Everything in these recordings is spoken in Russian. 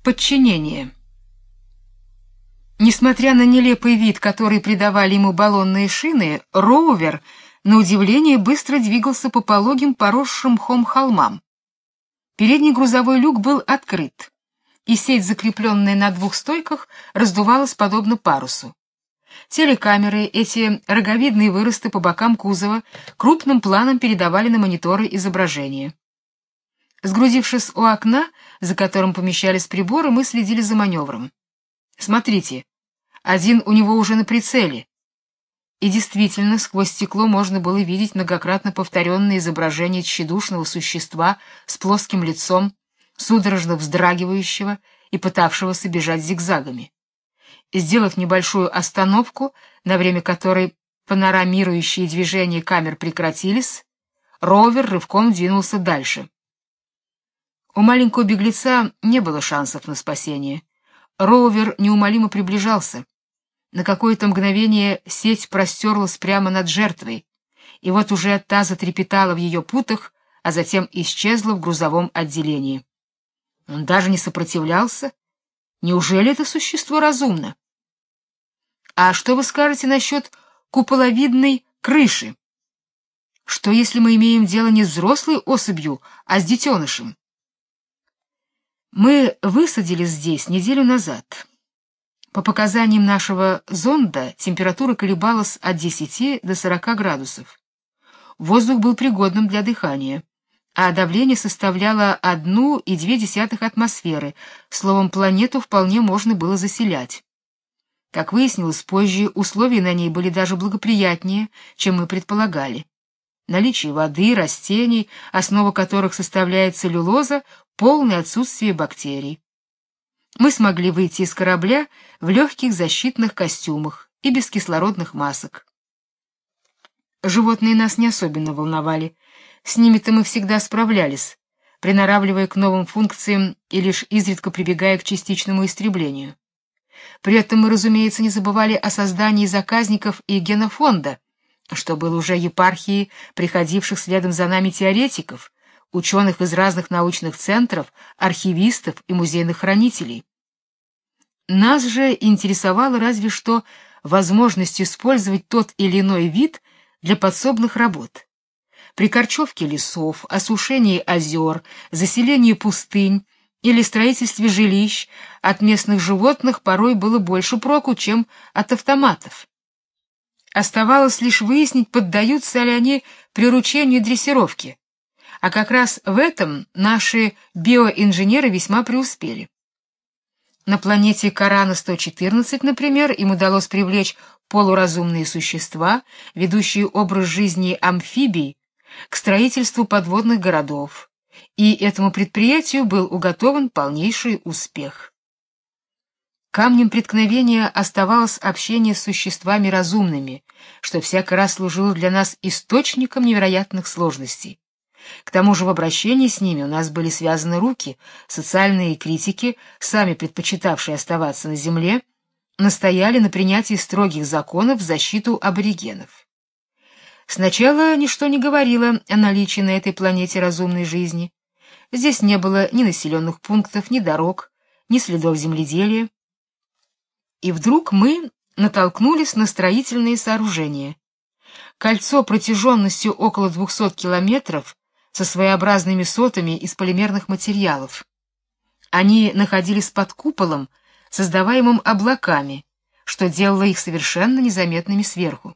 Подчинение. Несмотря на нелепый вид, который придавали ему баллонные шины, Роувер, на удивление, быстро двигался по пологим, поросшим мхом холмам. Передний грузовой люк был открыт, и сеть, закрепленная на двух стойках, раздувалась подобно парусу. Телекамеры, эти роговидные выросты по бокам кузова, крупным планом передавали на мониторы изображения. Сгрудившись у окна, за которым помещались приборы, мы следили за маневром. Смотрите, один у него уже на прицеле. И действительно, сквозь стекло можно было видеть многократно повторенное изображение тщедушного существа с плоским лицом, судорожно вздрагивающего и пытавшегося бежать зигзагами. Сделав небольшую остановку, на время которой панорамирующие движения камер прекратились, Роувер рывком двинулся дальше. У маленького беглеца не было шансов на спасение. Роувер неумолимо приближался. На какое-то мгновение сеть простерлась прямо над жертвой, и вот уже та затрепетала в ее путах, а затем исчезла в грузовом отделении. Он даже не сопротивлялся. Неужели это существо разумно? А что вы скажете насчет куполовидной крыши? Что, если мы имеем дело не с взрослой особью, а с детенышем? Мы высадились здесь неделю назад. По показаниям нашего зонда, температура колебалась от 10 до 40 градусов. Воздух был пригодным для дыхания, а давление составляло 1,2 атмосферы. Словом, планету вполне можно было заселять. Как выяснилось позже, условия на ней были даже благоприятнее, чем мы предполагали. Наличие воды, растений, основа которых составляет целлюлоза, полное отсутствие бактерий. Мы смогли выйти из корабля в легких защитных костюмах и без кислородных масок. Животные нас не особенно волновали. С ними-то мы всегда справлялись, приноравливая к новым функциям и лишь изредка прибегая к частичному истреблению. При этом мы, разумеется, не забывали о создании заказников и генофонда, что было уже епархией приходивших следом за нами теоретиков, ученых из разных научных центров, архивистов и музейных хранителей. Нас же интересовала разве что возможность использовать тот или иной вид для подсобных работ. При корчевке лесов, осушении озер, заселении пустынь или строительстве жилищ от местных животных порой было больше проку, чем от автоматов. Оставалось лишь выяснить, поддаются ли они приручению и дрессировке. А как раз в этом наши биоинженеры весьма преуспели. На планете Корана-114, например, им удалось привлечь полуразумные существа, ведущие образ жизни амфибий, к строительству подводных городов, и этому предприятию был уготован полнейший успех. Камнем преткновения оставалось общение с существами разумными, что всякий раз служило для нас источником невероятных сложностей. К тому же в обращении с ними у нас были связаны руки, социальные критики, сами предпочитавшие оставаться на земле, настояли на принятии строгих законов в защиту аборигенов. Сначала ничто не говорило о наличии на этой планете разумной жизни. Здесь не было ни населенных пунктов, ни дорог, ни следов земледелия. И вдруг мы натолкнулись на строительные сооружения. Кольцо протяженностью около 200 километров со своеобразными сотами из полимерных материалов. Они находились под куполом, создаваемым облаками, что делало их совершенно незаметными сверху.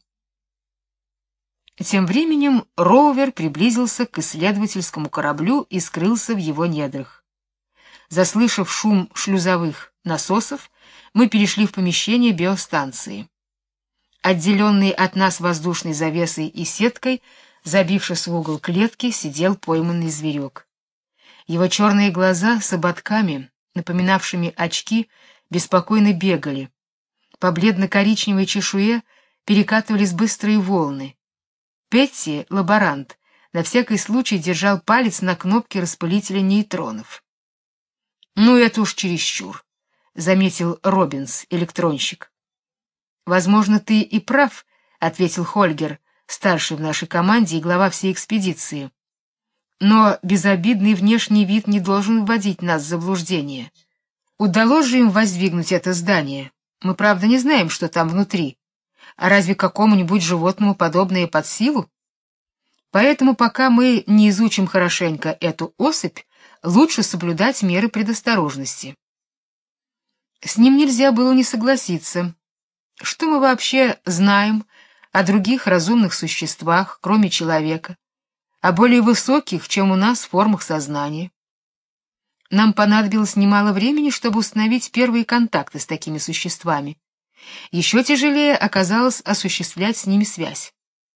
Тем временем Роувер приблизился к исследовательскому кораблю и скрылся в его недрах. Заслышав шум шлюзовых насосов, мы перешли в помещение биостанции. Отделенный от нас воздушной завесой и сеткой, забившись в угол клетки, сидел пойманный зверек. Его черные глаза с ободками, напоминавшими очки, беспокойно бегали. По бледно-коричневой чешуе перекатывались быстрые волны. Петти, лаборант, на всякий случай держал палец на кнопке распылителя нейтронов. «Ну, это уж чересчур», — заметил Робинс, электронщик. «Возможно, ты и прав», — ответил Хольгер, старший в нашей команде и глава всей экспедиции. «Но безобидный внешний вид не должен вводить нас в заблуждение. Удалось же им воздвигнуть это здание. Мы, правда, не знаем, что там внутри. А разве какому-нибудь животному подобное под силу? Поэтому, пока мы не изучим хорошенько эту особь, лучше соблюдать меры предосторожности. С ним нельзя было не согласиться. Что мы вообще знаем о других разумных существах, кроме человека, о более высоких, чем у нас, формах сознания? Нам понадобилось немало времени, чтобы установить первые контакты с такими существами. Еще тяжелее оказалось осуществлять с ними связь.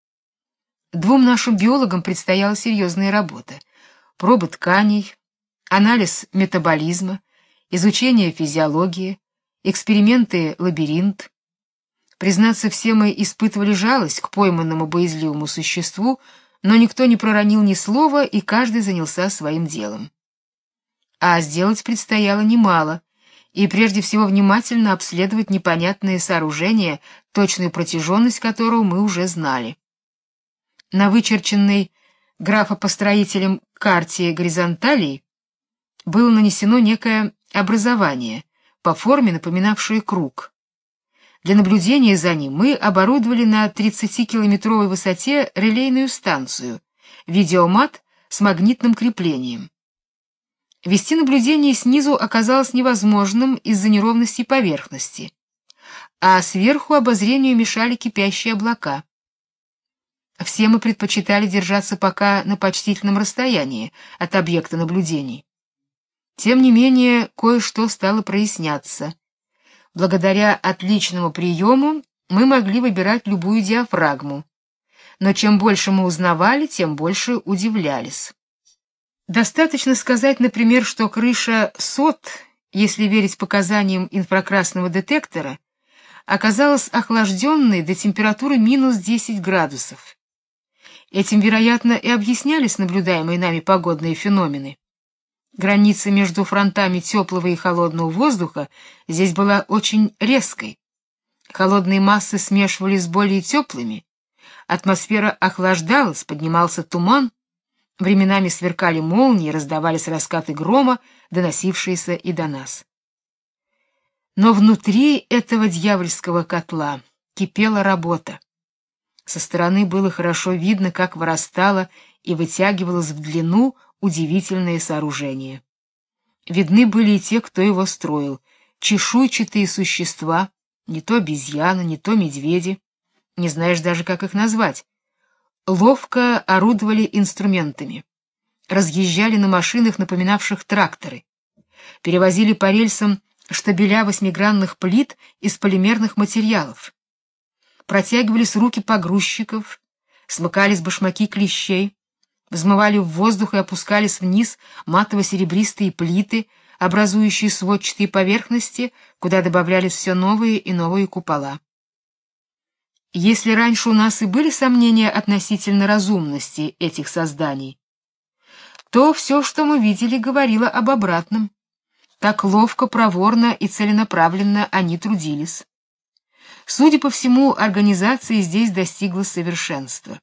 Двум нашим биологам предстояла серьезная работа: пробы тканей, анализ метаболизма, изучение физиологии, эксперименты лабиринт. Признаться, все мы испытывали жалость к пойманному боязливому существу, но никто не проронил ни слова, и каждый занялся своим делом. А сделать предстояло немало, и прежде всего внимательно обследовать непонятное сооружение, точную протяженность которого мы уже знали. На вычерченной графопостроителем карте горизонталей было нанесено некое образование, по форме напоминавшее круг. Для наблюдения за ним мы оборудовали на 30-километровой высоте релейную станцию, видеомат с магнитным креплением. Вести наблюдение снизу оказалось невозможным из-за неровности поверхности, а сверху обозрению мешали кипящие облака. Все мы предпочитали держаться пока на почтительном расстоянии от объекта наблюдений. Тем не менее, кое-что стало проясняться. Благодаря отличному приему мы могли выбирать любую диафрагму, но чем больше мы узнавали, тем больше удивлялись. Достаточно сказать, например, что крыша СОТ, если верить показаниям инфракрасного детектора, оказалась охлажденной до температуры минус 10 градусов. Этим, вероятно, и объяснялись наблюдаемые нами погодные феномены. Граница между фронтами теплого и холодного воздуха здесь была очень резкой. Холодные массы смешивались с более теплыми, атмосфера охлаждалась, поднимался туман, временами сверкали молнии, раздавались раскаты грома, доносившиеся и до нас. Но внутри этого дьявольского котла кипела работа. Со стороны было хорошо видно, как вырастало и вытягивалось в длину удивительное сооружение. Видны были и те, кто его строил: чешуйчатые существа, не то обезьяны, не то медведи, не знаешь даже, как их назвать. Ловко орудовали инструментами, разъезжали на машинах, напоминавших тракторы, перевозили по рельсам штабеля восьмигранных плит из полимерных материалов, протягивались руки погрузчиков, смыкались башмаки клещей, взмывали в воздух и опускались вниз матово-серебристые плиты, образующие сводчатые поверхности, куда добавлялись все новые и новые купола. Если раньше у нас и были сомнения относительно разумности этих созданий, то все, что мы видели, говорило об обратном. Так ловко, проворно и целенаправленно они трудились. Судя по всему, организация здесь достигла совершенства.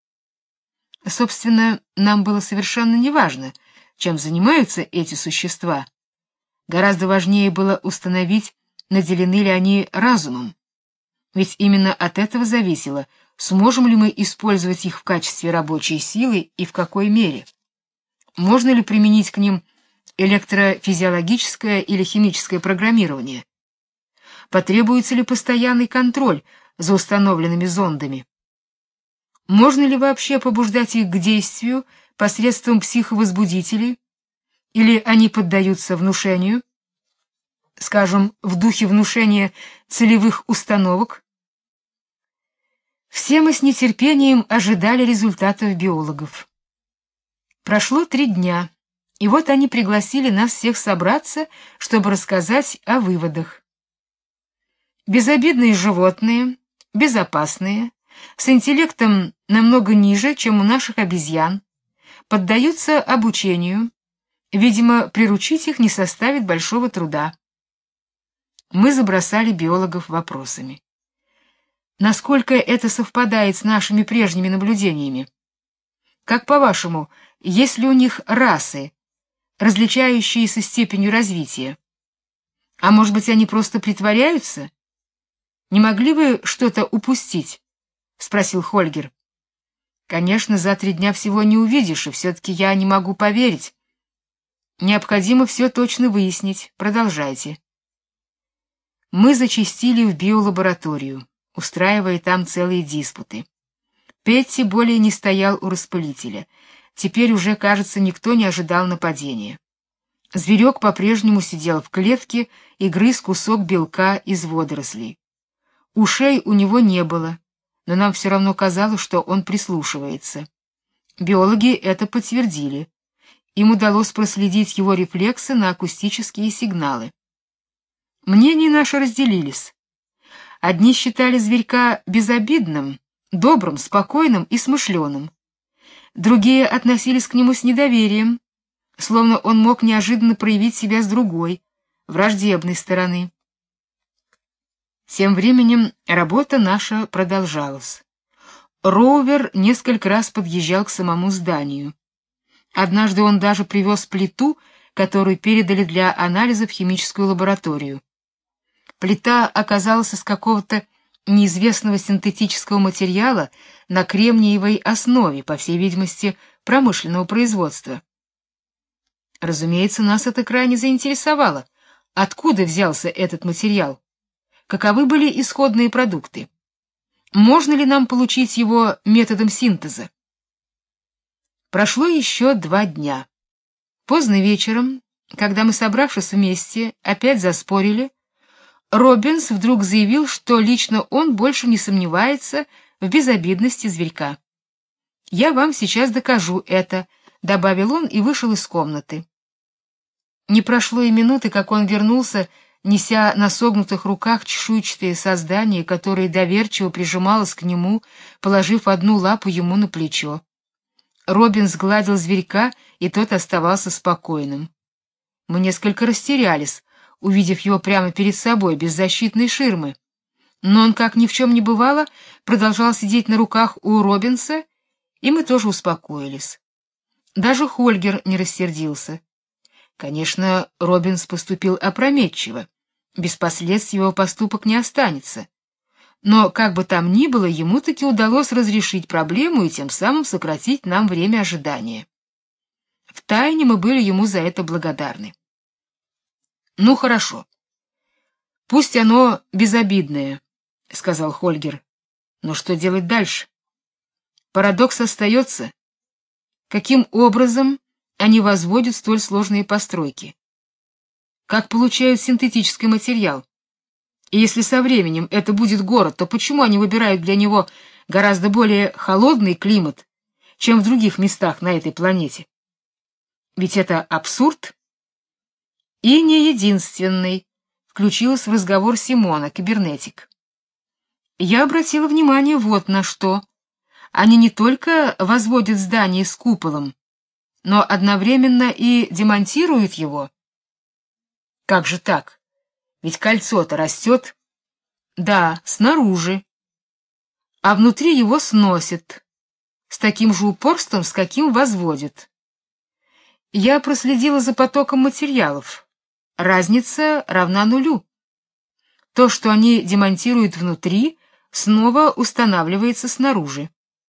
Собственно, нам было совершенно неважно, чем занимаются эти существа. Гораздо важнее было установить, наделены ли они разумом. Ведь именно от этого зависело, сможем ли мы использовать их в качестве рабочей силы и в какой мере. Можно ли применить к ним электрофизиологическое или химическое программирование? Потребуется ли постоянный контроль за установленными зондами? Можно ли вообще побуждать их к действию посредством психовозбудителей, или они поддаются внушению, скажем, в духе внушения целевых установок? Все мы с нетерпением ожидали результатов биологов. Прошло 3 дня, и вот они пригласили нас всех собраться, чтобы рассказать о выводах. Безобидные животные, безопасные, с интеллектом намного ниже, чем у наших обезьян, поддаются обучению. Видимо, приручить их не составит большого труда. Мы забросали биологов вопросами. Насколько это совпадает с нашими прежними наблюдениями? Как по-вашему, есть ли у них расы, различающиеся степенью развития? А может быть, они просто притворяются? Не могли бы что-то упустить? Спросил Хольгер. Конечно, за 3 дня всего не увидишь, и все-таки я не могу поверить. Необходимо все точно выяснить. Продолжайте. Мы зачастили в биолабораторию, устраивая там целые диспуты. Петти более не стоял у распылителя. Теперь уже, кажется, никто не ожидал нападения. Зверек по-прежнему сидел в клетке и грыз кусок белка из водорослей. Ушей у него не было, но нам все равно казалось, что он прислушивается. Биологи это подтвердили. Им удалось проследить его рефлексы на акустические сигналы. Мнения наши разделились. Одни считали зверька безобидным, добрым, спокойным и смышленым. Другие относились к нему с недоверием, словно он мог неожиданно проявить себя с другой, враждебной стороны. Тем временем работа наша продолжалась. Роувер несколько раз подъезжал к самому зданию. Однажды он даже привез плиту, которую передали для анализа в химическую лабораторию. Плита оказалась из какого-то неизвестного синтетического материала на кремниевой основе, по всей видимости, промышленного производства. Разумеется, нас это крайне заинтересовало. Откуда взялся этот материал? Каковы были исходные продукты? Можно ли нам получить его методом синтеза? Прошло еще 2 дня. Поздно вечером, когда мы, собравшись вместе, опять заспорили, Робинс вдруг заявил, что лично он больше не сомневается в безобидности зверька. «Я вам сейчас докажу это», — добавил он и вышел из комнаты. Не прошло и минуты, как он вернулся, неся на согнутых руках чешуйчатое создание, которое доверчиво прижималось к нему, положив одну лапу ему на плечо. Робинс гладил зверька, и тот оставался спокойным. Мы несколько растерялись, увидев его прямо перед собой, без защитной ширмы. Но он, как ни в чем не бывало, продолжал сидеть на руках у Робинса, и мы тоже успокоились. Даже Хольгер не рассердился. Конечно, Робинс поступил опрометчиво. Без последствий его поступок не останется. Но, как бы там ни было, ему таки удалось разрешить проблему и тем самым сократить нам время ожидания. Втайне мы были ему за это благодарны. «Ну, хорошо. Пусть оно безобидное», — сказал Хольгер. «Но что делать дальше? Парадокс остается. Каким образом они возводят столь сложные постройки? Как получают синтетический материал? И если со временем это будет город, то почему они выбирают для него гораздо более холодный климат, чем в других местах на этой планете? Ведь это абсурд». И не единственный, включилась в разговор Симона, кибернетик. Я обратила внимание вот на что. Они не только возводят здание с куполом, но одновременно и демонтируют его. Как же так? Ведь кольцо-то растет. Да, снаружи. А внутри его сносят. С таким же упорством, с каким возводят. Я проследила за потоком материалов. Разница равна нулю. То, что они демонтируют внутри, снова устанавливается снаружи.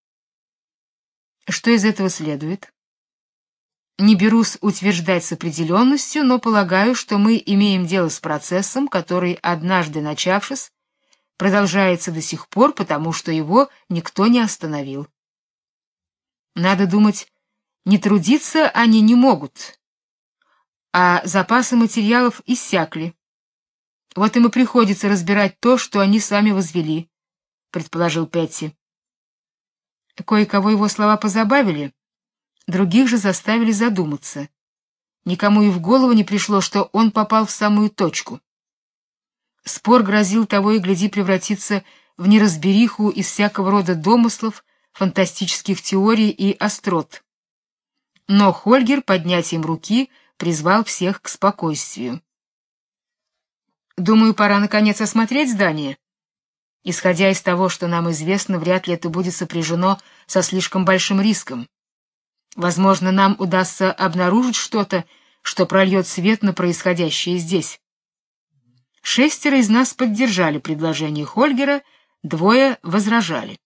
Что из этого следует? Не берусь утверждать с определенностью, но полагаю, что мы имеем дело с процессом, который, однажды начавшись, продолжается до сих пор, потому что его никто не остановил. Надо думать, не трудиться они не могут, а запасы материалов иссякли. Вот им и приходится разбирать то, что они сами возвели, предположил Петти. Кое-кого его слова позабавили, других же заставили задуматься. Никому и в голову не пришло, что он попал в самую точку. Спор грозил того и гляди превратиться в неразбериху из всякого рода домыслов, фантастических теорий и острот. Но Хольгер поднятием руки призвал всех к спокойствию. Думаю, пора наконец осмотреть здание. Исходя из того, что нам известно, вряд ли это будет сопряжено со слишком большим риском. Возможно, нам удастся обнаружить что-то, что прольет свет на происходящее здесь. 6 из нас поддержали предложение Хольгера, 2 возражали.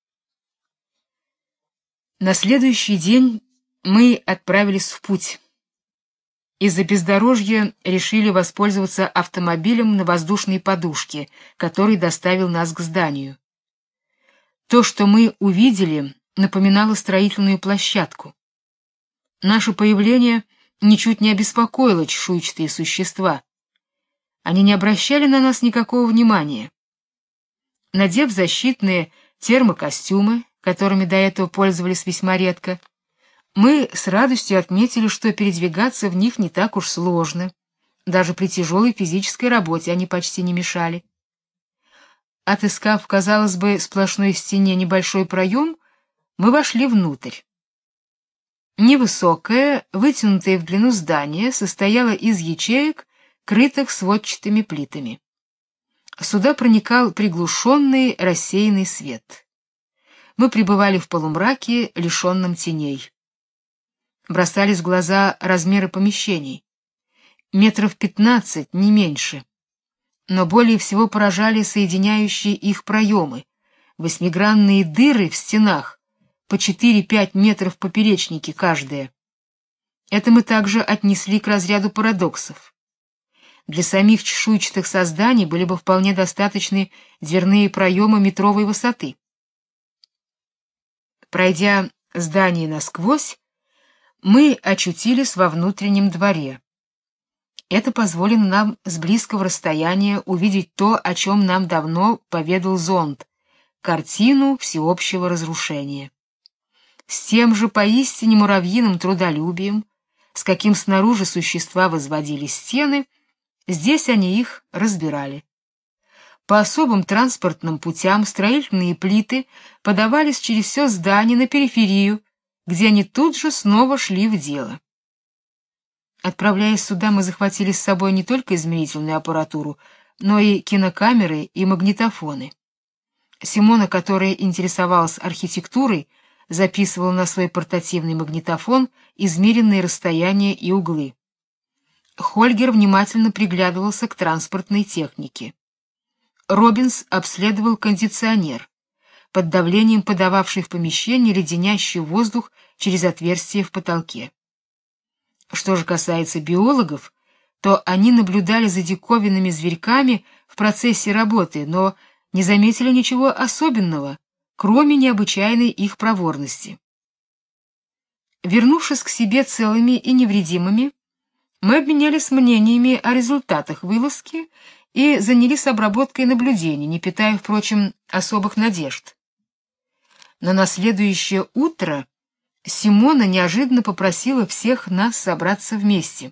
На следующий день мы отправились в путь. Из-за бездорожья решили воспользоваться автомобилем на воздушной подушке, который доставил нас к зданию. То, что мы увидели, напоминало строительную площадку. Наше появление ничуть не обеспокоило чешуйчатые существа. Они не обращали на нас никакого внимания. Надев защитные термокостюмы, которыми до этого пользовались весьма редко, мы с радостью отметили, что передвигаться в них не так уж сложно. Даже при тяжелой физической работе они почти не мешали. Отыскав, казалось бы, сплошной стене небольшой проем, мы вошли внутрь. Невысокое, вытянутое в длину здание состояло из ячеек, крытых сводчатыми плитами. Сюда проникал приглушенный, рассеянный свет. Мы пребывали в полумраке, лишенном теней. Бросались в глаза размеры помещений. 15 метров, не меньше. Но более всего поражали соединяющие их проемы, восьмигранные дыры в стенах, по 4-5 метров в поперечнике каждая. Это мы также отнесли к разряду парадоксов. Для самих чешуйчатых созданий были бы вполне достаточны дверные проемы метровой высоты. Пройдя здание насквозь, мы очутились во внутреннем дворе. Это позволило нам с близкого расстояния увидеть то, о чем нам давно поведал зонд — картину всеобщего разрушения. С тем же поистине муравьиным трудолюбием, с каким снаружи существа возводили стены, здесь они их разбирали. По особым транспортным путям строительные плиты подавались через все здание на периферию, где они тут же снова шли в дело. Отправляясь сюда, мы захватили с собой не только измерительную аппаратуру, но и кинокамеры и магнитофоны. Симона, которая интересовалась архитектурой, записывала на свой портативный магнитофон измеренные расстояния и углы. Хольгер внимательно приглядывался к транспортной технике. Робинс обследовал кондиционер, под давлением подававший в помещение леденящий воздух через отверстие в потолке. Что же касается биологов, то они наблюдали за диковинными зверьками в процессе работы, но не заметили ничего особенного, кроме необычайной их проворности. Вернувшись к себе целыми и невредимыми, мы обменялись мнениями о результатах вылазки и занялись обработкой наблюдений, не питая, впрочем, особых надежд. Но на следующее утро Симона неожиданно попросила всех нас собраться вместе.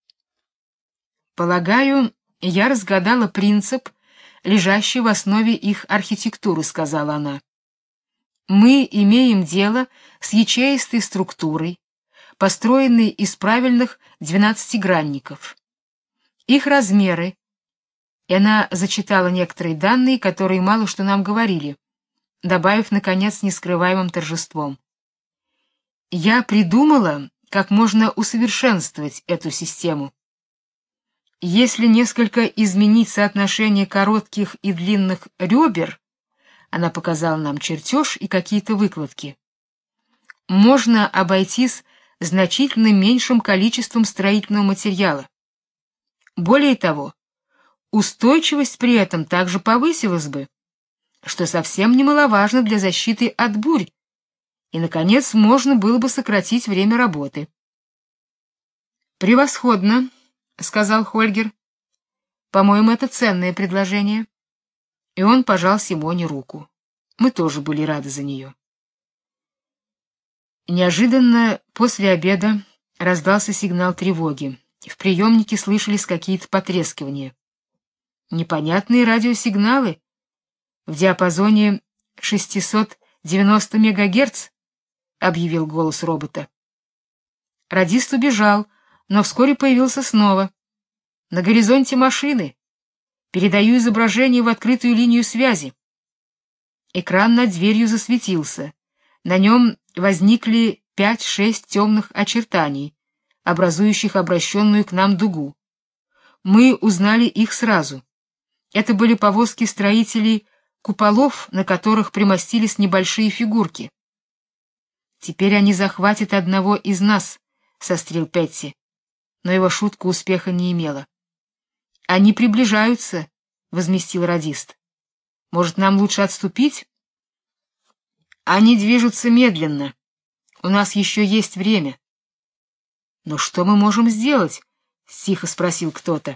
Полагаю, я разгадала принцип, лежащий в основе их архитектуры, сказала она. Мы имеем дело с ячеистой структурой, построенной из правильных 12-гранников. Их размеры, и она зачитала некоторые данные, которые мало что нам говорили, добавив, наконец, с нескрываемым торжеством. Я придумала, как можно усовершенствовать эту систему. Если несколько изменить соотношение коротких и длинных ребер, она показала нам чертеж и какие-то выкладки, можно обойтись значительно меньшим количеством строительного материала. Более того, устойчивость при этом также повысилась бы, что совсем немаловажно для защиты от бурь, и, наконец, можно было бы сократить время работы. «Превосходно», — сказал Хольгер. «По-моему, это ценное предложение». И он пожал Симоне руку. Мы тоже были рады за нее. Неожиданно после обеда раздался сигнал тревоги. В приемнике слышались какие-то потрескивания. Непонятные радиосигналы в диапазоне 690 МГц, объявил голос робота. Радист убежал, но вскоре появился снова. На горизонте машины. Передаю изображение в открытую линию связи. Экран над дверью засветился. На нем возникли 5-6 темных очертаний, образующих обращенную к нам дугу. Мы узнали их сразу. Это были повозки строителей куполов, на которых примостились небольшие фигурки. «Теперь они захватят одного из нас», — сострил Петти, но его шутка успеха не имела. «Они приближаются», — возместил радист. «Может, нам лучше отступить?» «Они движутся медленно. У нас еще есть время». «Но что мы можем сделать?» — тихо спросил кто-то.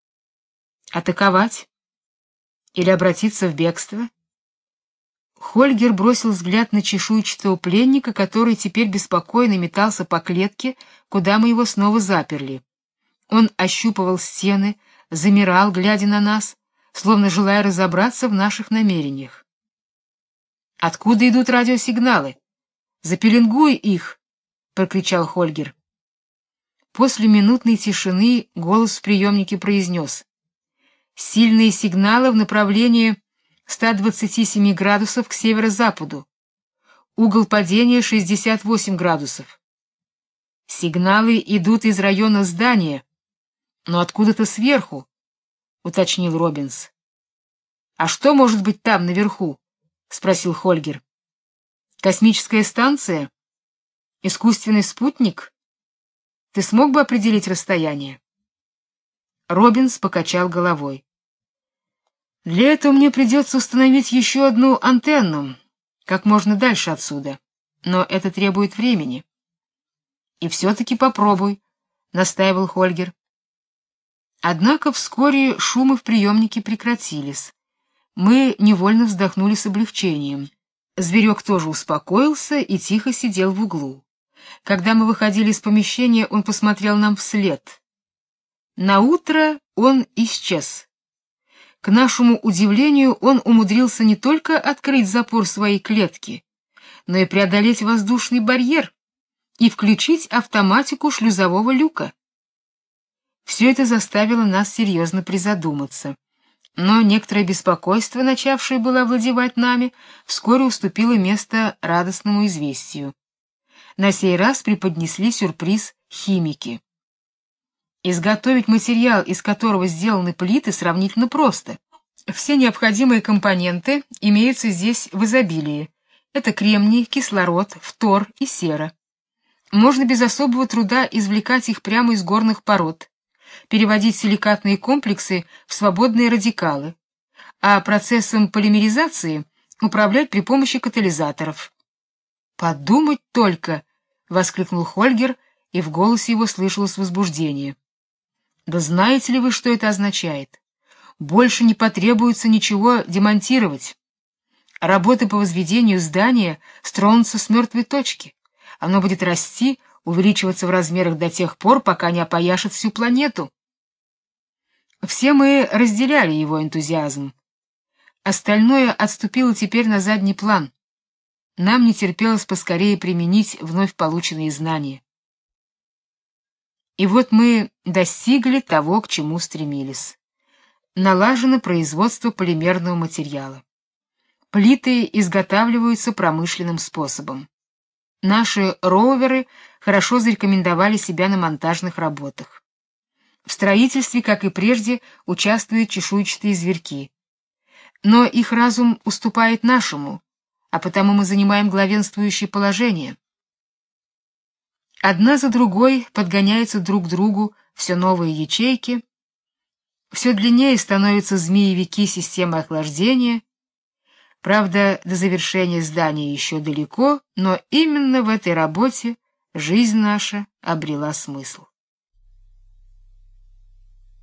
«Атаковать? Или обратиться в бегство?» Хольгер бросил взгляд на чешуйчатого пленника, который теперь беспокойно метался по клетке, куда мы его снова заперли. Он ощупывал стены, замирал, глядя на нас, словно желая разобраться в наших намерениях. «Откуда идут радиосигналы? Запеленгуй их!» — прокричал Хольгер. После минутной тишины голос в приемнике произнес: «Сильные сигналы в направлении 127 градусов к северо-западу. Угол падения 68 градусов. Сигналы идут из района здания, но откуда-то сверху», — уточнил Робинс. «А что может быть там, наверху?» — спросил Хольгер. «Космическая станция? Искусственный спутник? Ты смог бы определить расстояние?» Робинс покачал головой. «Для этого мне придется установить еще одну антенну, как можно дальше отсюда, но это требует времени». «И все-таки попробуй», — настаивал Хольгер. Однако вскоре шумы в приемнике прекратились. Мы невольно вздохнули с облегчением. Зверек тоже успокоился и тихо сидел в углу. Когда мы выходили из помещения, он посмотрел нам вслед. Наутро он исчез. К нашему удивлению, он умудрился не только открыть запор своей клетки, но и преодолеть воздушный барьер и включить автоматику шлюзового люка. Все это заставило нас серьезно призадуматься. Но некоторое беспокойство, начавшее было овладевать нами, вскоре уступило место радостному известию. На сей раз преподнесли сюрприз химики. Изготовить материал, из которого сделаны плиты, сравнительно просто. Все необходимые компоненты имеются здесь в изобилии. Это кремний, кислород, фтор и сера. Можно без особого труда извлекать их прямо из горных пород, переводить силикатные комплексы в свободные радикалы, а процессом полимеризации управлять при помощи катализаторов. «Подумать только!» — воскликнул Хольгер, и в голосе его слышалось возбуждение. «Да знаете ли вы, что это означает? Больше не потребуется ничего демонтировать. Работы по возведению здания стронутся с мертвой точки. Оно будет расти, увеличиваться в размерах до тех пор, пока не опояшет всю планету». Все мы разделяли его энтузиазм. Остальное отступило теперь на задний план. Нам не терпелось поскорее применить вновь полученные знания. И вот мы достигли того, к чему стремились. Налажено производство полимерного материала. Плиты изготавливаются промышленным способом. Наши роверы хорошо зарекомендовали себя на монтажных работах. В строительстве, как и прежде, участвуют чешуйчатые зверьки. Но их разум уступает нашему, а потому мы занимаем главенствующее положение. Одна за другой подгоняются друг к другу все новые ячейки, все длиннее становятся змеевики системы охлаждения. Правда, до завершения здания еще далеко, но именно в этой работе жизнь наша обрела смысл.